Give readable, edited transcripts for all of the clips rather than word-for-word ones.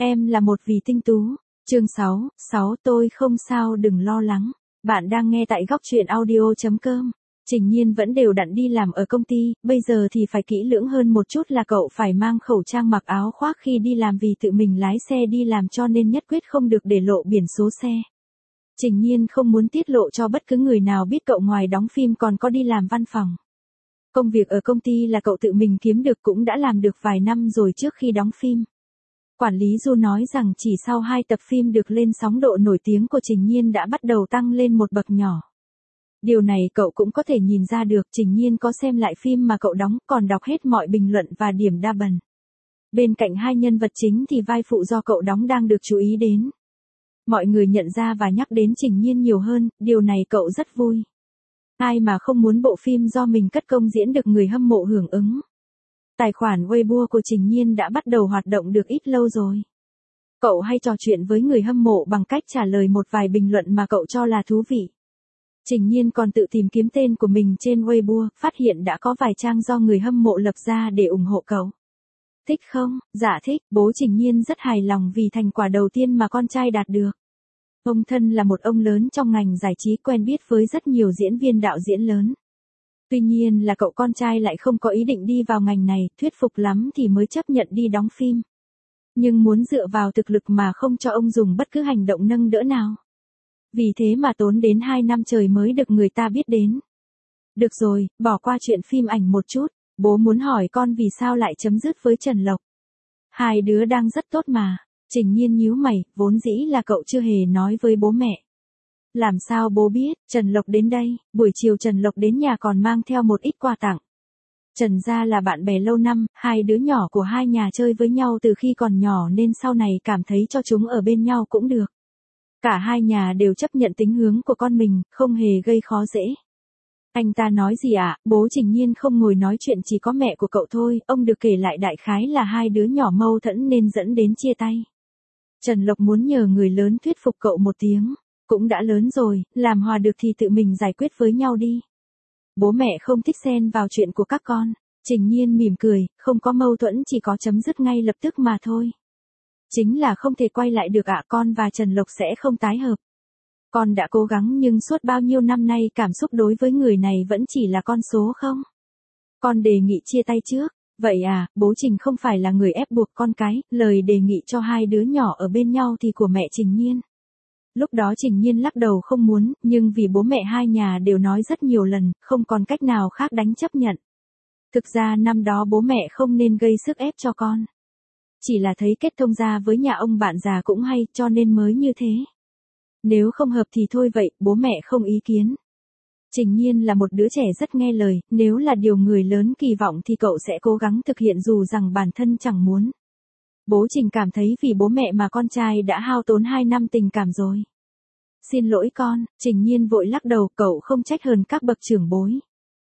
Em là một vì tinh tú. Chương 6, tôi không sao đừng lo lắng. Bạn đang nghe tại góc truyện audio.com. Trình Nhiên vẫn đều đặn đi làm ở công ty, bây giờ thì phải kỹ lưỡng hơn một chút là cậu phải mang khẩu trang mặc áo khoác khi đi làm vì tự mình lái xe đi làm cho nên nhất quyết không được để lộ biển số xe. Trình Nhiên không muốn tiết lộ cho bất cứ người nào biết cậu ngoài đóng phim còn có đi làm văn phòng. Công việc ở công ty là cậu tự mình kiếm được cũng đã làm được vài năm rồi trước khi đóng phim. Quản lý Du nói rằng chỉ sau 2 tập phim được lên sóng độ nổi tiếng của Trình Nhiên đã bắt đầu tăng lên một bậc nhỏ. Điều này cậu cũng có thể nhìn ra được, Trình Nhiên có xem lại phim mà cậu đóng, còn đọc hết mọi bình luận và điểm đa bần. Bên cạnh hai nhân vật chính thì vai phụ do cậu đóng đang được chú ý đến. Mọi người nhận ra và nhắc đến Trình Nhiên nhiều hơn, điều này cậu rất vui. Ai mà không muốn bộ phim do mình cất công diễn được người hâm mộ hưởng ứng. Tài khoản Weibo của Trình Nhiên đã bắt đầu hoạt động được ít lâu rồi. Cậu hay trò chuyện với người hâm mộ bằng cách trả lời một vài bình luận mà cậu cho là thú vị. Trình Nhiên còn tự tìm kiếm tên của mình trên Weibo, phát hiện đã có vài trang do người hâm mộ lập ra để ủng hộ cậu. Thích không? Dạ thích, bố Trình Nhiên rất hài lòng vì thành quả đầu tiên mà con trai đạt được. Ông thân là một ông lớn trong ngành giải trí quen biết với rất nhiều diễn viên đạo diễn lớn. Tuy nhiên là cậu con trai lại không có ý định đi vào ngành này, thuyết phục lắm thì mới chấp nhận đi đóng phim. Nhưng muốn dựa vào thực lực mà không cho ông dùng bất cứ hành động nâng đỡ nào. Vì thế mà tốn đến 2 năm trời mới được người ta biết đến. Được rồi, bỏ qua chuyện phim ảnh một chút, bố muốn hỏi con vì sao lại chấm dứt với Trần Lộc. Hai đứa đang rất tốt mà. Trình Nhiên nhíu mày, vốn dĩ là cậu chưa hề nói với bố mẹ. Làm sao bố biết? Trần Lộc đến đây, buổi chiều Trần Lộc đến nhà còn mang theo một ít quà tặng. Trần gia là bạn bè lâu năm, hai đứa nhỏ của hai nhà chơi với nhau từ khi còn nhỏ nên sau này cảm thấy cho chúng ở bên nhau cũng được. Cả hai nhà đều chấp nhận tính hướng của con mình, không hề gây khó dễ. Anh ta nói gì ạ? Bố Trình Nhiên không ngồi nói chuyện, chỉ có mẹ của cậu thôi, ông được kể lại đại khái là hai đứa nhỏ mâu thuẫn nên dẫn đến chia tay. Trần Lộc muốn nhờ người lớn thuyết phục cậu một tiếng. Cũng đã lớn rồi, làm hòa được thì tự mình giải quyết với nhau đi. Bố mẹ không thích xen vào chuyện của các con. Trình Nhiên mỉm cười, không có mâu thuẫn, chỉ có chấm dứt ngay lập tức mà thôi. Chính là không thể quay lại được ạ, con và Trần Lộc sẽ không tái hợp. Con đã cố gắng nhưng suốt bao nhiêu năm nay cảm xúc đối với người này vẫn chỉ là con số không. Con đề nghị chia tay trước. Vậy à, bố Trình không phải là người ép buộc con cái, lời đề nghị cho hai đứa nhỏ ở bên nhau thì của mẹ Trình Nhiên. Lúc đó Trình Nhiên lắc đầu không muốn, nhưng vì bố mẹ hai nhà đều nói rất nhiều lần, không còn cách nào khác đành chấp nhận. Thực ra năm đó bố mẹ không nên gây sức ép cho con. Chỉ là thấy kết thông gia với nhà ông bạn già cũng hay cho nên mới như thế. Nếu không hợp thì thôi vậy, bố mẹ không ý kiến. Trình Nhiên là một đứa trẻ rất nghe lời, nếu là điều người lớn kỳ vọng thì cậu sẽ cố gắng thực hiện dù rằng bản thân chẳng muốn. Bố Trình cảm thấy vì bố mẹ mà con trai đã hao tốn 2 năm tình cảm rồi. Xin lỗi con, Trình Nhiên vội lắc đầu, cậu không trách hờn các bậc trưởng bối.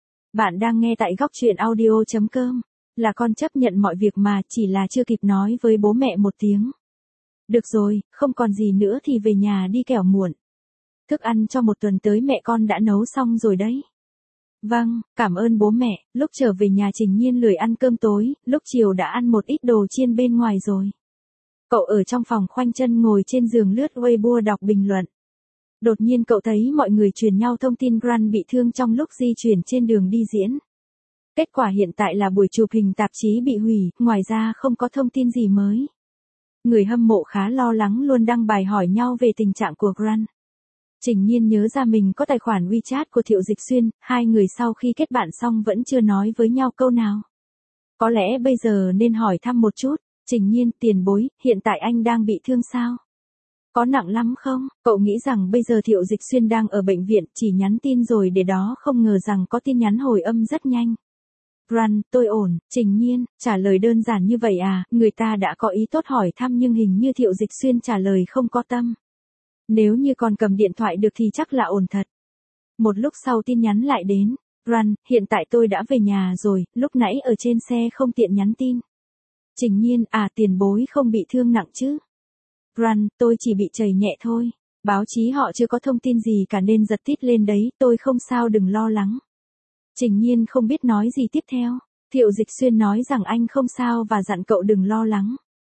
Bạn đang nghe tại góc truyện audio.com, là con chấp nhận mọi việc mà, chỉ là chưa kịp nói với bố mẹ một tiếng. Được rồi, không còn gì nữa thì về nhà đi kẻo muộn. Thức ăn cho một tuần tới mẹ con đã nấu xong rồi đấy. Vâng, cảm ơn bố mẹ. Lúc trở về nhà Trình Nhiên lười ăn cơm tối, lúc chiều đã ăn một ít đồ chiên bên ngoài rồi. Cậu ở trong phòng khoanh chân ngồi trên giường lướt Weibo đọc bình luận. Đột nhiên cậu thấy mọi người truyền nhau thông tin Grant bị thương trong lúc di chuyển trên đường đi diễn. Kết quả hiện tại là buổi chụp hình tạp chí bị hủy, ngoài ra không có thông tin gì mới. Người hâm mộ khá lo lắng luôn đăng bài hỏi nhau về tình trạng của Grant. Trình Nhiên nhớ ra mình có tài khoản WeChat của Thiệu Dịch Xuyên, hai người sau khi kết bạn xong vẫn chưa nói với nhau câu nào. Có lẽ bây giờ nên hỏi thăm một chút. Trình Nhiên, tiền bối, hiện tại anh đang bị thương sao? Có nặng lắm không? Cậu nghĩ rằng bây giờ Thiệu Dịch Xuyên đang ở bệnh viện, chỉ nhắn tin rồi để đó, không ngờ rằng có tin nhắn hồi âm rất nhanh. Grant, tôi ổn. Trình Nhiên, trả lời đơn giản như vậy à? Người ta đã có ý tốt hỏi thăm nhưng hình như Thiệu Dịch Xuyên trả lời không có tâm. Nếu như còn cầm điện thoại được thì chắc là ổn thật. Một lúc sau tin nhắn lại đến. Grant, hiện tại tôi đã về nhà rồi, lúc nãy ở trên xe không tiện nhắn tin. Trình Nhiên, à, tiền bối không bị thương nặng chứ? Grant, tôi chỉ bị chảy nhẹ thôi. Báo chí họ chưa có thông tin gì cả nên giật tít lên đấy, tôi không sao đừng lo lắng. Trình Nhiên không biết nói gì tiếp theo. Thiệu Dịch Xuyên nói rằng anh không sao và dặn cậu đừng lo lắng.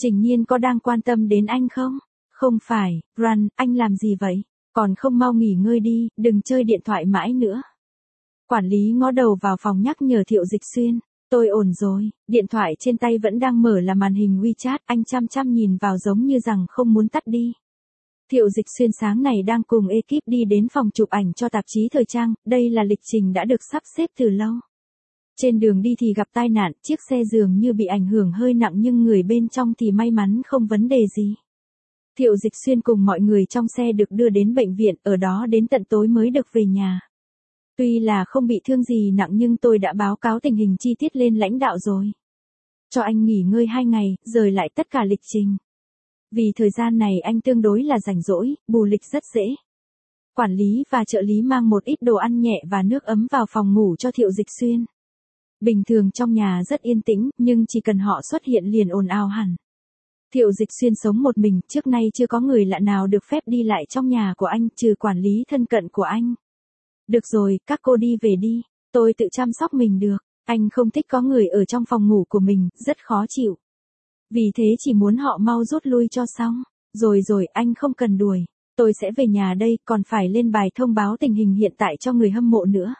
Trình Nhiên có đang quan tâm đến anh không? Không phải, Run, anh làm gì vậy? Còn không mau nghỉ ngơi đi, đừng chơi điện thoại mãi nữa. Quản lý ngó đầu vào phòng nhắc nhở Thiệu Dịch Xuyên. Tôi ổn rồi, điện thoại trên tay vẫn đang mở là màn hình WeChat, anh chăm chăm nhìn vào giống như rằng không muốn tắt đi. Thiệu Dịch Xuyên sáng này đang cùng ekip đi đến phòng chụp ảnh cho tạp chí thời trang, đây là lịch trình đã được sắp xếp từ lâu. Trên đường đi thì gặp tai nạn, chiếc xe dường như bị ảnh hưởng hơi nặng nhưng người bên trong thì may mắn không vấn đề gì. Thiệu Dịch Xuyên cùng mọi người trong xe được đưa đến bệnh viện, ở đó đến tận tối mới được về nhà. Tuy là không bị thương gì nặng nhưng tôi đã báo cáo tình hình chi tiết lên lãnh đạo rồi. Cho anh nghỉ ngơi 2 ngày, rời lại tất cả lịch trình. Vì thời gian này anh tương đối là rảnh rỗi, bù lịch rất dễ. Quản lý và trợ lý mang một ít đồ ăn nhẹ và nước ấm vào phòng ngủ cho Thiệu Dịch Xuyên. Bình thường trong nhà rất yên tĩnh, nhưng chỉ cần họ xuất hiện liền ồn ào hẳn. Thiệu Dịch Xuyên sống một mình, trước nay chưa có người lạ nào được phép đi lại trong nhà của anh, trừ quản lý thân cận của anh. Được rồi, các cô đi về đi, tôi tự chăm sóc mình được. Anh không thích có người ở trong phòng ngủ của mình, rất khó chịu. Vì thế chỉ muốn họ mau rút lui cho xong. Rồi, anh không cần đuổi. Tôi sẽ về nhà đây, còn phải lên bài thông báo tình hình hiện tại cho người hâm mộ nữa.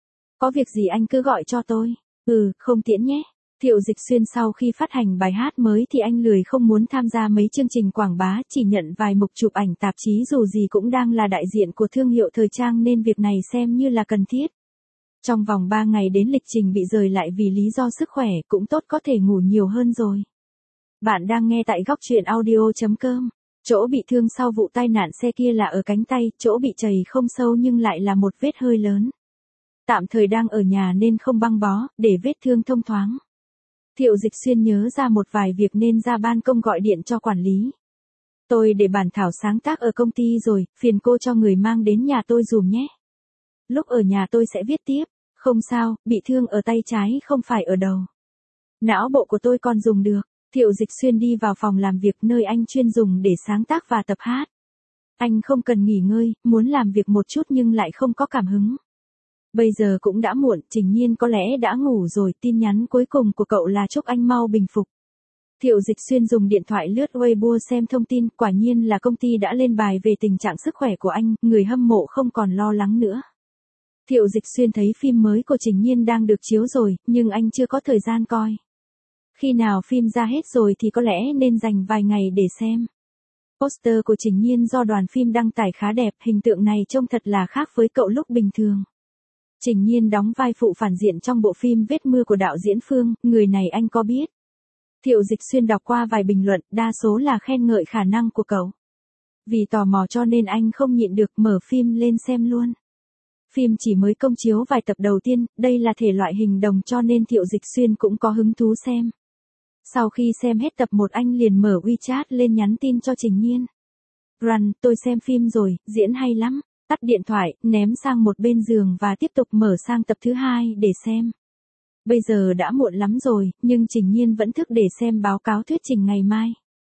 Có việc gì anh cứ gọi cho tôi. Không tiễn nhé. Thiệu Dịch Xuyên sau khi phát hành bài hát mới thì anh lười không muốn tham gia mấy chương trình quảng bá, chỉ nhận vài mục chụp ảnh tạp chí dù gì cũng đang là đại diện của thương hiệu thời trang nên việc này xem như là cần thiết. Trong vòng 3 ngày đến lịch trình bị rời lại vì lý do sức khỏe cũng tốt có thể ngủ nhiều hơn rồi. Bạn đang nghe tại góc truyện audio.com. Chỗ bị thương sau vụ tai nạn xe kia là ở cánh tay, chỗ bị chảy không sâu nhưng lại là một vết hơi lớn. Tạm thời đang ở nhà nên không băng bó, để vết thương thông thoáng. Thiệu Dịch Xuyên nhớ ra một vài việc nên ra ban công gọi điện cho quản lý. Tôi để bản thảo sáng tác ở công ty rồi, phiền cô cho người mang đến nhà tôi dùm nhé. Lúc ở nhà tôi sẽ viết tiếp, không sao, bị thương ở tay trái không phải ở đầu. Não bộ của tôi còn dùng được. Thiệu Dịch Xuyên đi vào phòng làm việc nơi anh chuyên dùng để sáng tác và tập hát. Anh không cần nghỉ ngơi, muốn làm việc một chút nhưng lại không có cảm hứng. Bây giờ cũng đã muộn, Trình Nhiên có lẽ đã ngủ rồi, tin nhắn cuối cùng của cậu là chúc anh mau bình phục. Thiệu Dịch Xuyên dùng điện thoại lướt Weibo xem thông tin, quả nhiên là công ty đã lên bài về tình trạng sức khỏe của anh, người hâm mộ không còn lo lắng nữa. Thiệu Dịch Xuyên thấy phim mới của Trình Nhiên đang được chiếu rồi, nhưng anh chưa có thời gian coi. Khi nào phim ra hết rồi thì có lẽ nên dành vài ngày để xem. Poster của Trình Nhiên do đoàn phim đăng tải khá đẹp, hình tượng này trông thật là khác với cậu lúc bình thường. Trình Nhiên đóng vai phụ phản diện trong bộ phim Vết mưa của đạo diễn Phương, người này anh có biết. Thiệu Dịch Xuyên đọc qua vài bình luận, đa số là khen ngợi khả năng của cậu. Vì tò mò cho nên anh không nhịn được mở phim lên xem luôn. Phim chỉ mới công chiếu vài tập đầu tiên, đây là thể loại hình đồng cho nên Thiệu Dịch Xuyên cũng có hứng thú xem. Sau khi xem hết tập 1 anh liền mở WeChat lên nhắn tin cho Trình Nhiên. Run, tôi xem phim rồi, diễn hay lắm. Tắt điện thoại, ném sang một bên giường và tiếp tục mở sang tập thứ 2 để xem. Bây giờ đã muộn lắm rồi, nhưng Trình Nhiên vẫn thức để xem báo cáo thuyết trình ngày mai.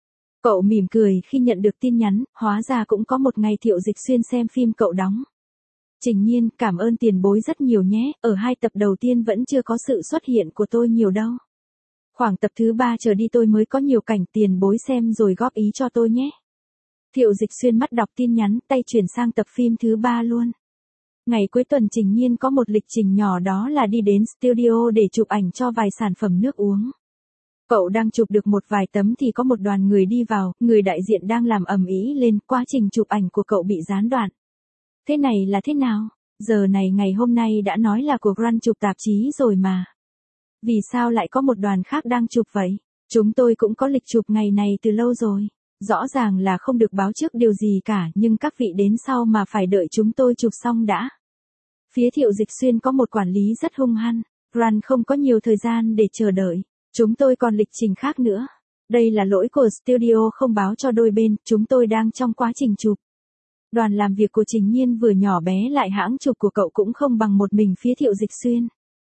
Cậu mỉm cười khi nhận được tin nhắn, hóa ra cũng có một ngày Thiệu Dịch Xuyên xem phim cậu đóng. Trình Nhiên, cảm ơn tiền bối rất nhiều nhé, ở 2 tập đầu tiên vẫn chưa có sự xuất hiện của tôi nhiều đâu. Khoảng tập thứ 3 trở đi tôi mới có nhiều cảnh, tiền bối xem rồi góp ý cho tôi nhé. Thiệu Dịch Xuyên mắt đọc tin nhắn, tay chuyển sang tập phim thứ 3 luôn. Ngày cuối tuần Trình Nhiên có một lịch trình nhỏ, đó là đi đến studio để chụp ảnh cho vài sản phẩm nước uống. Cậu đang chụp được một vài tấm thì có một đoàn người đi vào, người đại diện đang làm ầm ĩ lên, quá trình chụp ảnh của cậu bị gián đoạn. Thế này là thế nào? Giờ này ngày hôm nay đã nói là của Run chụp tạp chí rồi mà. Vì sao lại có một đoàn khác đang chụp vậy? Chúng tôi cũng có lịch chụp ngày này từ lâu rồi. Rõ ràng là không được báo trước điều gì cả, nhưng các vị đến sau mà phải đợi chúng tôi chụp xong đã. Phía Thiệu Dịch Xuyên có một quản lý rất hung hăng. Run không có nhiều thời gian để chờ đợi. Chúng tôi còn lịch trình khác nữa. Đây là lỗi của studio không báo cho đôi bên, chúng tôi đang trong quá trình chụp. Đoàn làm việc của Trình Nhiên vừa nhỏ bé lại hãng chụp của cậu cũng không bằng một mình phía Thiệu Dịch Xuyên.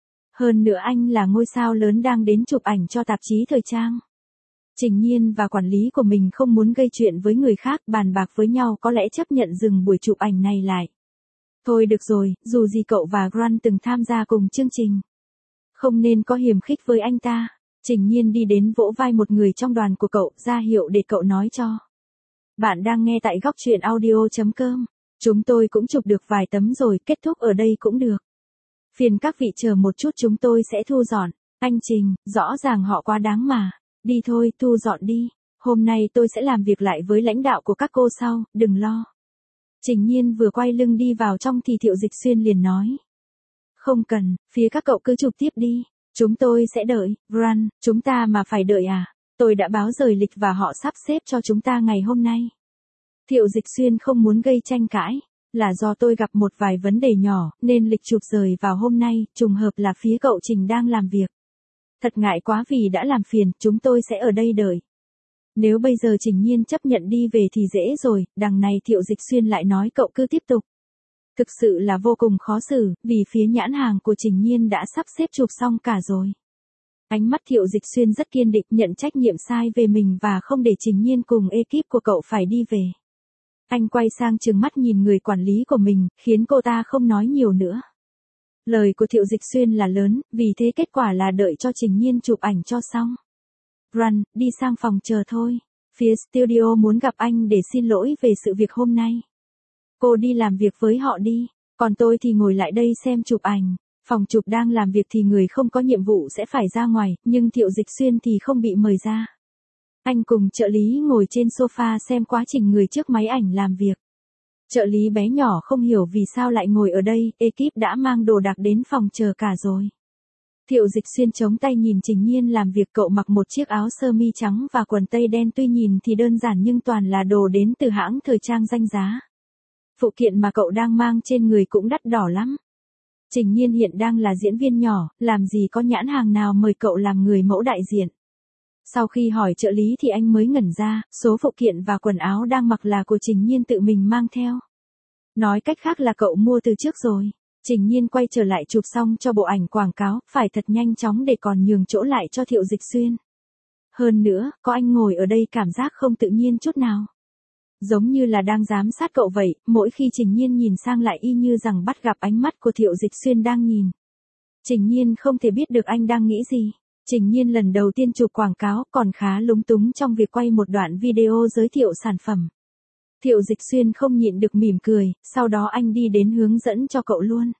Hơn nữa anh là ngôi sao lớn đang đến chụp ảnh cho tạp chí thời trang. Trình Nhiên và quản lý của mình không muốn gây chuyện với người khác, bàn bạc với nhau có lẽ chấp nhận dừng buổi chụp ảnh này lại. Thôi được rồi, dù gì cậu và Run từng tham gia cùng chương trình. Không nên có hiềm khích với anh ta. Trình Nhiên đi đến vỗ vai một người trong đoàn của cậu, ra hiệu để cậu nói cho. Bạn đang nghe tại góc truyện audio.com. Chúng tôi cũng chụp được vài tấm rồi, kết thúc ở đây cũng được. Phiền các vị chờ một chút, chúng tôi sẽ thu dọn. Anh Trình, rõ ràng họ quá đáng mà. Đi thôi, thu dọn đi. Hôm nay tôi sẽ làm việc lại với lãnh đạo của các cô sau, đừng lo. Trình Nhiên vừa quay lưng đi vào trong thì Thiệu Dịch Xuyên liền nói. Không cần, phía các cậu cứ chụp tiếp đi. Chúng tôi sẽ đợi. Run, chúng ta mà phải đợi à? Tôi đã báo rời lịch và họ sắp xếp cho chúng ta ngày hôm nay. Thiệu Dịch Xuyên không muốn gây tranh cãi. Là do tôi gặp một vài vấn đề nhỏ, nên lịch chụp rời vào hôm nay, trùng hợp là phía cậu Trình đang làm việc. Thật ngại quá vì đã làm phiền, chúng tôi sẽ ở đây đợi. Nếu bây giờ Trình Nhiên chấp nhận đi về thì dễ rồi, đằng này Thiệu Dịch Xuyên lại nói cậu cứ tiếp tục. Thực sự là vô cùng khó xử, vì phía nhãn hàng của Trình Nhiên đã sắp xếp chụp xong cả rồi. Ánh mắt Thiệu Dịch Xuyên rất kiên định, nhận trách nhiệm sai về mình và không để Trình Nhiên cùng ekip của cậu phải đi về. Anh quay sang trừng mắt nhìn người quản lý của mình, khiến cô ta không nói nhiều nữa. Lời của Thiệu Dịch Xuyên là lớn, vì thế kết quả là đợi cho Trình Nhiên chụp ảnh cho xong. Run, đi sang phòng chờ thôi. Phía studio muốn gặp anh để xin lỗi về sự việc hôm nay. Cô đi làm việc với họ đi, còn tôi thì ngồi lại đây xem chụp ảnh. Phòng chụp đang làm việc thì người không có nhiệm vụ sẽ phải ra ngoài, nhưng Thiệu Dịch Xuyên thì không bị mời ra. Anh cùng trợ lý ngồi trên sofa xem quá trình người trước máy ảnh làm việc. Trợ lý bé nhỏ không hiểu vì sao lại ngồi ở đây, ekip đã mang đồ đạc đến phòng chờ cả rồi. Thiệu Dịch Xuyên chống tay nhìn Trình Nhiên làm việc, cậu mặc một chiếc áo sơ mi trắng và quần tây đen, tuy nhìn thì đơn giản nhưng toàn là đồ đến từ hãng thời trang danh giá. Phụ kiện mà cậu đang mang trên người cũng đắt đỏ lắm. Trình Nhiên hiện đang là diễn viên nhỏ, làm gì có nhãn hàng nào mời cậu làm người mẫu đại diện. Sau khi hỏi trợ lý thì anh mới ngẩn ra, số phụ kiện và quần áo đang mặc là của Trình Nhiên tự mình mang theo. Nói cách khác là cậu mua từ trước rồi. Trình Nhiên quay trở lại chụp xong cho bộ ảnh quảng cáo, phải thật nhanh chóng để còn nhường chỗ lại cho Thiệu Dịch Xuyên. Hơn nữa, có anh ngồi ở đây cảm giác không tự nhiên chút nào. Giống như là đang giám sát cậu vậy, mỗi khi Trình Nhiên nhìn sang lại y như rằng bắt gặp ánh mắt của Thiệu Dịch Xuyên đang nhìn. Trình Nhiên không thể biết được anh đang nghĩ gì. Trình Nhiên lần đầu tiên chụp quảng cáo còn khá lúng túng trong việc quay một đoạn video giới thiệu sản phẩm. Thiệu Dịch Xuyên không nhịn được mỉm cười, sau đó anh đi đến hướng dẫn cho cậu luôn.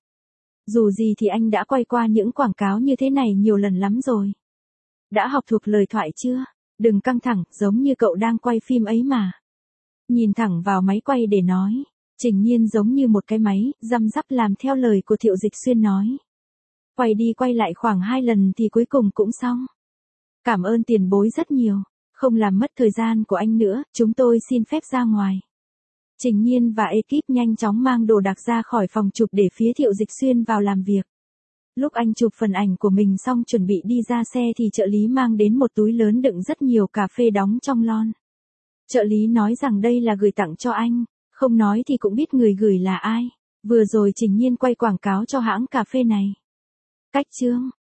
Dù gì thì anh đã quay qua những quảng cáo như thế này nhiều lần lắm rồi. Đã học thuộc lời thoại chưa? Đừng căng thẳng, giống như cậu đang quay phim ấy mà. Nhìn thẳng vào máy quay để nói. Trình Nhiên giống như một cái máy, răm rắp làm theo lời của Thiệu Dịch Xuyên nói. Quay đi quay lại khoảng 2 lần thì cuối cùng cũng xong. Cảm ơn tiền bối rất nhiều. Không làm mất thời gian của anh nữa, chúng tôi xin phép ra ngoài. Trình Nhiên và ekip nhanh chóng mang đồ đạc ra khỏi phòng chụp để phía Thiệu Dịch Xuyên vào làm việc. Lúc anh chụp phần ảnh của mình xong chuẩn bị đi ra xe thì trợ lý mang đến một túi lớn đựng rất nhiều cà phê đóng trong lon. Trợ lý nói rằng đây là gửi tặng cho anh, không nói thì cũng biết người gửi là ai. Vừa rồi Trình Nhiên quay quảng cáo cho hãng cà phê này. Cách chương